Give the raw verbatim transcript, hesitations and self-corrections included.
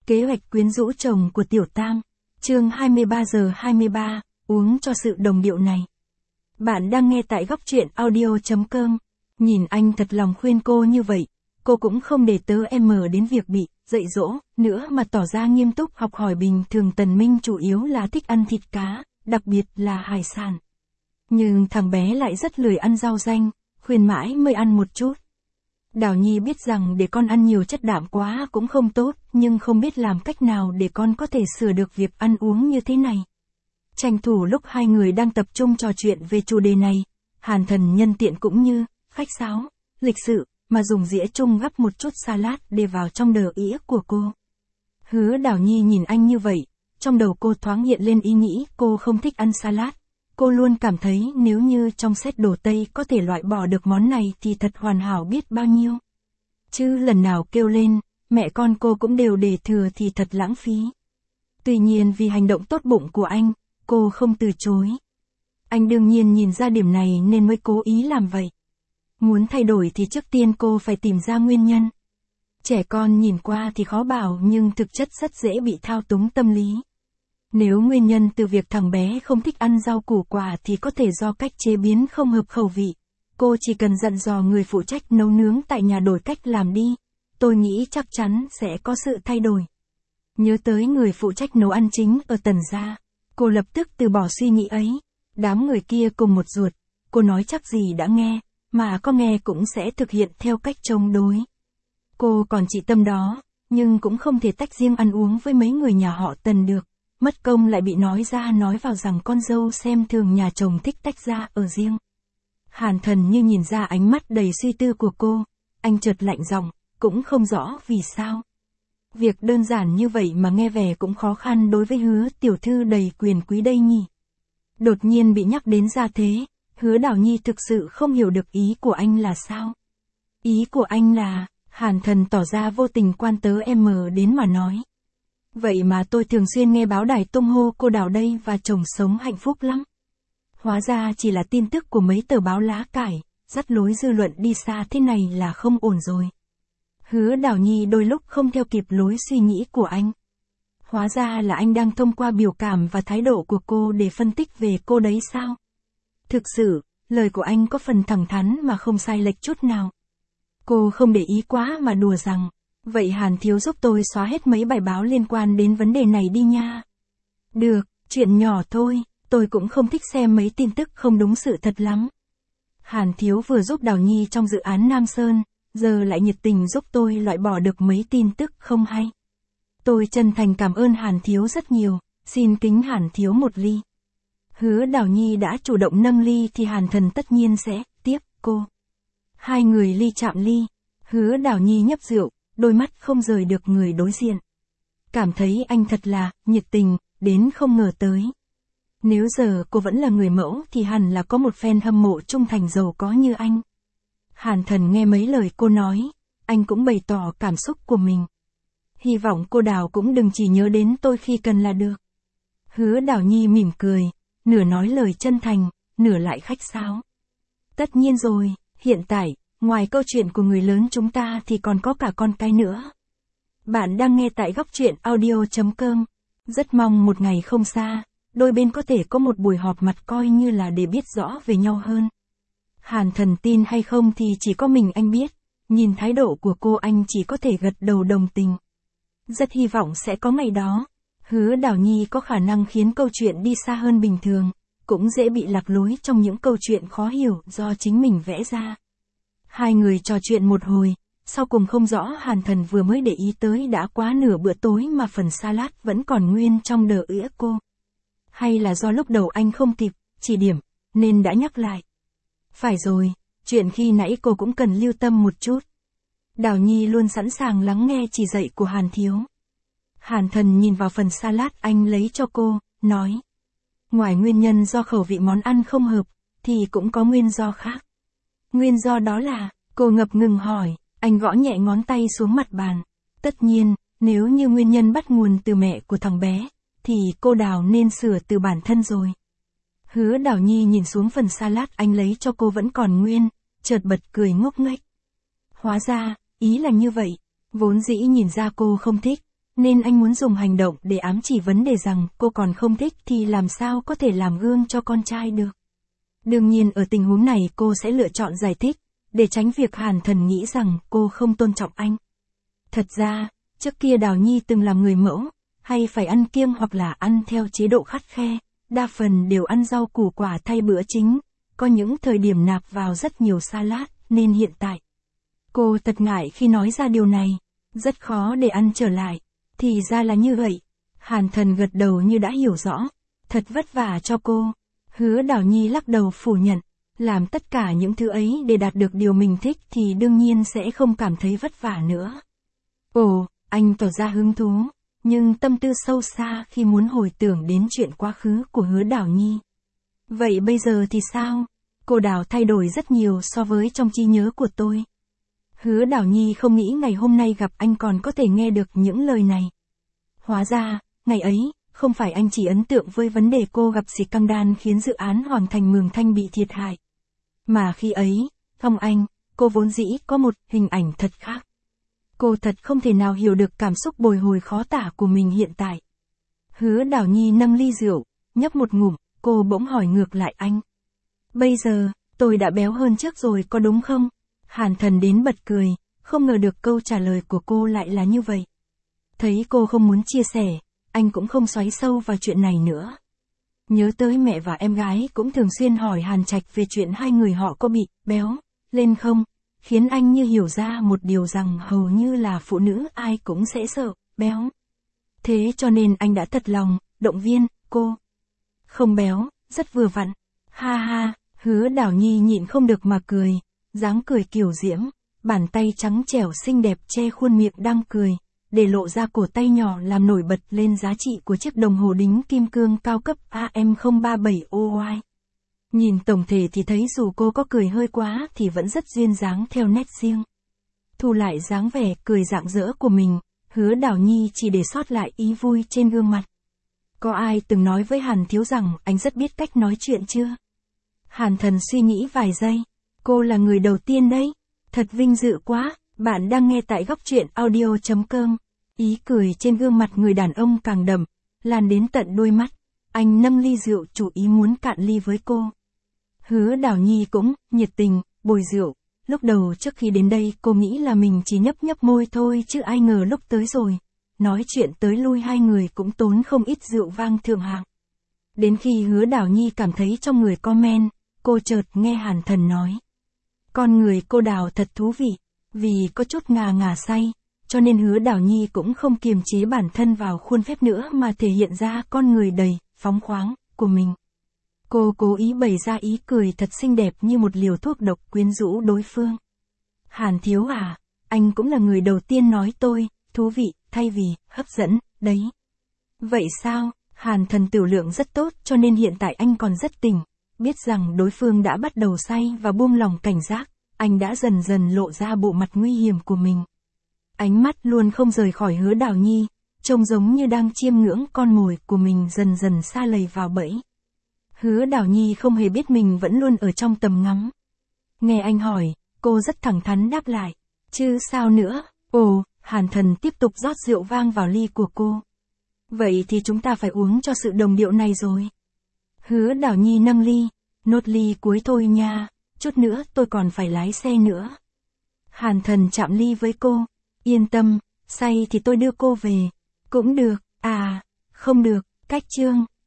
Kế hoạch quyến rũ chồng của Tiểu Tam. Chương hai mươi ba giờ hai mươi ba, uống cho sự đồng điệu này. Bạn đang nghe tại góc truyện audio chấm com. Nhìn anh thật lòng khuyên cô như vậy, cô cũng không để tớ em mở đến việc bị dạy dỗ nữa mà tỏ ra nghiêm túc học hỏi. Bình thường Tần Minh chủ yếu là thích ăn thịt cá, đặc biệt là hải sản. Nhưng thằng bé lại rất lười ăn rau ranh, khuyên mãi mới ăn một chút. Đào Nhi biết rằng để con ăn nhiều chất đạm quá cũng không tốt, nhưng không biết làm cách nào để con có thể sửa được việc ăn uống như thế này. Tranh thủ lúc hai người đang tập trung trò chuyện về chủ đề này, Hàn Thần nhân tiện cũng như khách sáo, lịch sự, mà dùng dĩa chung gắp một chút salad để vào trong đờ ĩa của cô. Hứa Đào Nhi nhìn anh như vậy, trong đầu cô thoáng hiện lên ý nghĩ cô không thích ăn salad. Cô luôn cảm thấy nếu như trong set đồ Tây có thể loại bỏ được món này thì thật hoàn hảo biết bao nhiêu. Chứ lần nào kêu lên, mẹ con cô cũng đều để thừa thì thật lãng phí. Tuy nhiên vì hành động tốt bụng của anh, cô không từ chối. Anh đương nhiên nhìn ra điểm này nên mới cố ý làm vậy. Muốn thay đổi thì trước tiên cô phải tìm ra nguyên nhân. Trẻ con nhìn qua thì khó bảo nhưng thực chất rất dễ bị thao túng tâm lý. Nếu nguyên nhân từ việc thằng bé không thích ăn rau củ quả thì có thể do cách chế biến không hợp khẩu vị. Cô chỉ cần dặn dò người phụ trách nấu nướng tại nhà đổi cách làm đi. Tôi nghĩ chắc chắn sẽ có sự thay đổi. Nhớ tới người phụ trách nấu ăn chính ở Tần gia, cô lập tức từ bỏ suy nghĩ ấy. Đám người kia cùng một ruột, cô nói chắc gì đã nghe, mà có nghe cũng sẽ thực hiện theo cách chống đối. Cô còn chỉ tâm đó, nhưng cũng không thể tách riêng ăn uống với mấy người nhà họ Tần được. Mất công lại bị nói ra nói vào rằng con dâu xem thường nhà chồng thích tách ra ở riêng. Hàn Thần như nhìn ra ánh mắt đầy suy tư của cô, anh chợt lạnh giọng, cũng không rõ vì sao. Việc đơn giản như vậy mà nghe vẻ cũng khó khăn đối với Hứa tiểu thư đầy quyền quý đây nhỉ. Đột nhiên bị nhắc đến ra thế, Hứa Đào Nhi thực sự không hiểu được ý của anh là sao. Ý của anh là, Hàn Thần tỏ ra vô tình quan tớ em mờ đến mà nói. Vậy mà tôi thường xuyên nghe báo đài tung hô cô Đào đây và chồng sống hạnh phúc lắm. Hóa ra chỉ là tin tức của mấy tờ báo lá cải, dắt lối dư luận đi xa thế này là không ổn rồi. Hứa Đào Nhi đôi lúc không theo kịp lối suy nghĩ của anh. Hóa ra là anh đang thông qua biểu cảm và thái độ của cô để phân tích về cô đấy sao? Thực sự, lời của anh có phần thẳng thắn mà không sai lệch chút nào. Cô không để ý quá mà đùa rằng, vậy Hàn thiếu giúp tôi xóa hết mấy bài báo liên quan đến vấn đề này đi nha. Được, chuyện nhỏ thôi, tôi cũng không thích xem mấy tin tức không đúng sự thật lắm. Hàn thiếu vừa giúp Đào Nhi trong dự án Nam Sơn, giờ lại nhiệt tình giúp tôi loại bỏ được mấy tin tức không hay. Tôi chân thành cảm ơn Hàn thiếu rất nhiều, xin kính Hàn thiếu một ly. Hứa Đào Nhi đã chủ động nâng ly thì Hàn Thần tất nhiên sẽ tiếp cô. Hai người ly chạm ly, Hứa Đào Nhi nhấp rượu, đôi mắt không rời được người đối diện. Cảm thấy anh thật là nhiệt tình, đến không ngờ tới. Nếu giờ cô vẫn là người mẫu thì hẳn là có một fan hâm mộ trung thành giàu có như anh. Hàn Thần nghe mấy lời cô nói, anh cũng bày tỏ cảm xúc của mình. Hy vọng cô Đào cũng đừng chỉ nhớ đến tôi khi cần là được. Hứa Đào Nhi mỉm cười, nửa nói lời chân thành, nửa lại khách sáo. Tất nhiên rồi, hiện tại, ngoài câu chuyện của người lớn chúng ta thì còn có cả con cái nữa. Bạn đang nghe tại góc truyện audio chấm com. Rất mong một ngày không xa, đôi bên có thể có một buổi họp mặt coi như là để biết rõ về nhau hơn. Hàn Thần tin hay không thì chỉ có mình anh biết, nhìn thái độ của cô anh chỉ có thể gật đầu đồng tình. Rất hy vọng sẽ có ngày đó. Hứa Đào Nhi có khả năng khiến câu chuyện đi xa hơn bình thường, cũng dễ bị lạc lối trong những câu chuyện khó hiểu do chính mình vẽ ra. Hai người trò chuyện một hồi, sau cùng không rõ Hàn Thần vừa mới để ý tới đã quá nửa bữa tối mà phần salad vẫn còn nguyên trong đờ ĩa cô. Hay là do lúc đầu anh không kịp chỉ điểm, nên đã nhắc lại. Phải rồi, chuyện khi nãy cô cũng cần lưu tâm một chút. Đào Nhi luôn sẵn sàng lắng nghe chỉ dạy của Hàn thiếu. Hàn Thần nhìn vào phần salad anh lấy cho cô, nói. Ngoài nguyên nhân do khẩu vị món ăn không hợp, thì cũng có nguyên do khác. Nguyên do đó là, cô ngập ngừng hỏi, anh gõ nhẹ ngón tay xuống mặt bàn. Tất nhiên, nếu như nguyên nhân bắt nguồn từ mẹ của thằng bé, thì cô Đào nên sửa từ bản thân rồi. Hứa Đào Nhi nhìn xuống phần salad anh lấy cho cô vẫn còn nguyên, chợt bật cười ngốc nghếch. Hóa ra, ý là như vậy, vốn dĩ nhìn ra cô không thích, Nên anh muốn dùng hành động để ám chỉ vấn đề rằng cô còn không thích thì làm sao có thể làm gương cho con trai được. Đương nhiên ở tình huống này cô sẽ lựa chọn giải thích, để tránh việc Hàn Thần nghĩ rằng cô không tôn trọng anh. Thật ra, trước kia Đào Nhi từng làm người mẫu, hay phải ăn kiêng hoặc là ăn theo chế độ khắt khe, đa phần đều ăn rau củ quả thay bữa chính, có những thời điểm nạp vào rất nhiều salad, nên hiện tại cô thật ngại khi nói ra điều này, rất khó để ăn trở lại. Thì ra là như vậy. Hàn Thần gật đầu như đã hiểu rõ, thật vất vả cho cô. Hứa Đào Nhi lắc đầu phủ nhận, làm tất cả những thứ ấy để đạt được điều mình thích thì đương nhiên sẽ không cảm thấy vất vả nữa. Ồ, anh tỏ ra hứng thú, nhưng tâm tư sâu xa khi muốn hồi tưởng đến chuyện quá khứ của Hứa Đào Nhi. Vậy bây giờ thì sao? Cô Đào thay đổi rất nhiều so với trong trí nhớ của tôi. Hứa Đào Nhi không nghĩ ngày hôm nay gặp anh còn có thể nghe được những lời này. Hóa ra, ngày ấy, không phải anh chỉ ấn tượng với vấn đề cô gặp xì căng đan khiến dự án Hoàng Thành Mường Thanh bị thiệt hại. Mà khi ấy, trong anh, cô vốn dĩ có một hình ảnh thật khác. Cô thật không thể nào hiểu được cảm xúc bồi hồi khó tả của mình hiện tại. Hứa Đào Nhi nâng ly rượu, nhấp một ngụm, cô bỗng hỏi ngược lại anh. Bây giờ, tôi đã béo hơn trước rồi có đúng không? Hàn Thần đến bật cười, không ngờ được câu trả lời của cô lại là như vậy. Thấy cô không muốn chia sẻ, anh cũng không xoáy sâu vào chuyện này nữa. Nhớ tới mẹ và em gái cũng thường xuyên hỏi Hàn Trạch về chuyện hai người họ có bị béo lên không, khiến anh như hiểu ra một điều rằng hầu như là phụ nữ ai cũng sẽ sợ béo. Thế cho nên anh đã thật lòng động viên cô. Không béo, rất vừa vặn. Ha ha, Hứa Đào Nhi nhịn không được mà cười, dáng cười kiều diễm, bàn tay trắng trẻo xinh đẹp che khuôn miệng đang cười, để lộ ra cổ tay nhỏ làm nổi bật lên giá trị của chiếc đồng hồ đính kim cương cao cấp A M không ba bảy O Y. Nhìn tổng thể thì thấy dù cô có cười hơi quá thì vẫn rất duyên dáng theo nét riêng. Thu lại dáng vẻ cười rạng rỡ của mình, Hứa Đào Nhi chỉ để sót lại ý vui trên gương mặt. Có ai từng nói với Hàn Thiếu rằng anh rất biết cách nói chuyện chưa? Hàn Thần suy nghĩ vài giây. Cô là người đầu tiên đấy. Thật vinh dự quá. Bạn đang nghe tại góc truyện audio chấm com. Ý cười trên gương mặt người đàn ông càng đậm, lan đến tận đôi mắt. Anh nâng ly rượu chủ ý muốn cạn ly với cô. Hứa Đào Nhi cũng nhiệt tình bồi rượu. Lúc đầu trước khi đến đây cô nghĩ là mình chỉ nhấp nhấp môi thôi chứ ai ngờ lúc tới rồi. Nói chuyện tới lui hai người cũng tốn không ít rượu vang thượng hạng. Đến khi Hứa Đào Nhi cảm thấy trong người có men, cô chợt nghe Hàn Thần nói. Con người cô Đào thật thú vị, vì có chút ngà ngà say, cho nên Hứa Đào Nhi cũng không kiềm chế bản thân vào khuôn phép nữa mà thể hiện ra con người đầy, phóng khoáng, của mình. Cô cố ý bày ra ý cười thật xinh đẹp như một liều thuốc độc quyến rũ đối phương. Hàn Thiếu à, anh cũng là người đầu tiên nói tôi, thú vị, thay vì, hấp dẫn, đấy. Vậy sao, Hàn Thần tiểu lượng rất tốt cho nên hiện tại anh còn rất tỉnh. Biết rằng đối phương đã bắt đầu say và buông lòng cảnh giác, anh đã dần dần lộ ra bộ mặt nguy hiểm của mình. Ánh mắt luôn không rời khỏi Hứa Đào Nhi, trông giống như đang chiêm ngưỡng con mồi của mình dần dần sa lầy vào bẫy. Hứa Đào Nhi không hề biết mình vẫn luôn ở trong tầm ngắm. Nghe anh hỏi, cô rất thẳng thắn đáp lại. Chứ sao nữa? Ồ, Hàn Thần tiếp tục rót rượu vang vào ly của cô. Vậy thì chúng ta phải uống cho sự đồng điệu này rồi. Hứa Đào Nhi nâng ly. Nốt ly cuối thôi nha, chút nữa tôi còn phải lái xe nữa. Hàn Thần chạm ly với cô. Yên tâm, say thì tôi đưa cô về. Cũng được, à, không được, cách chương.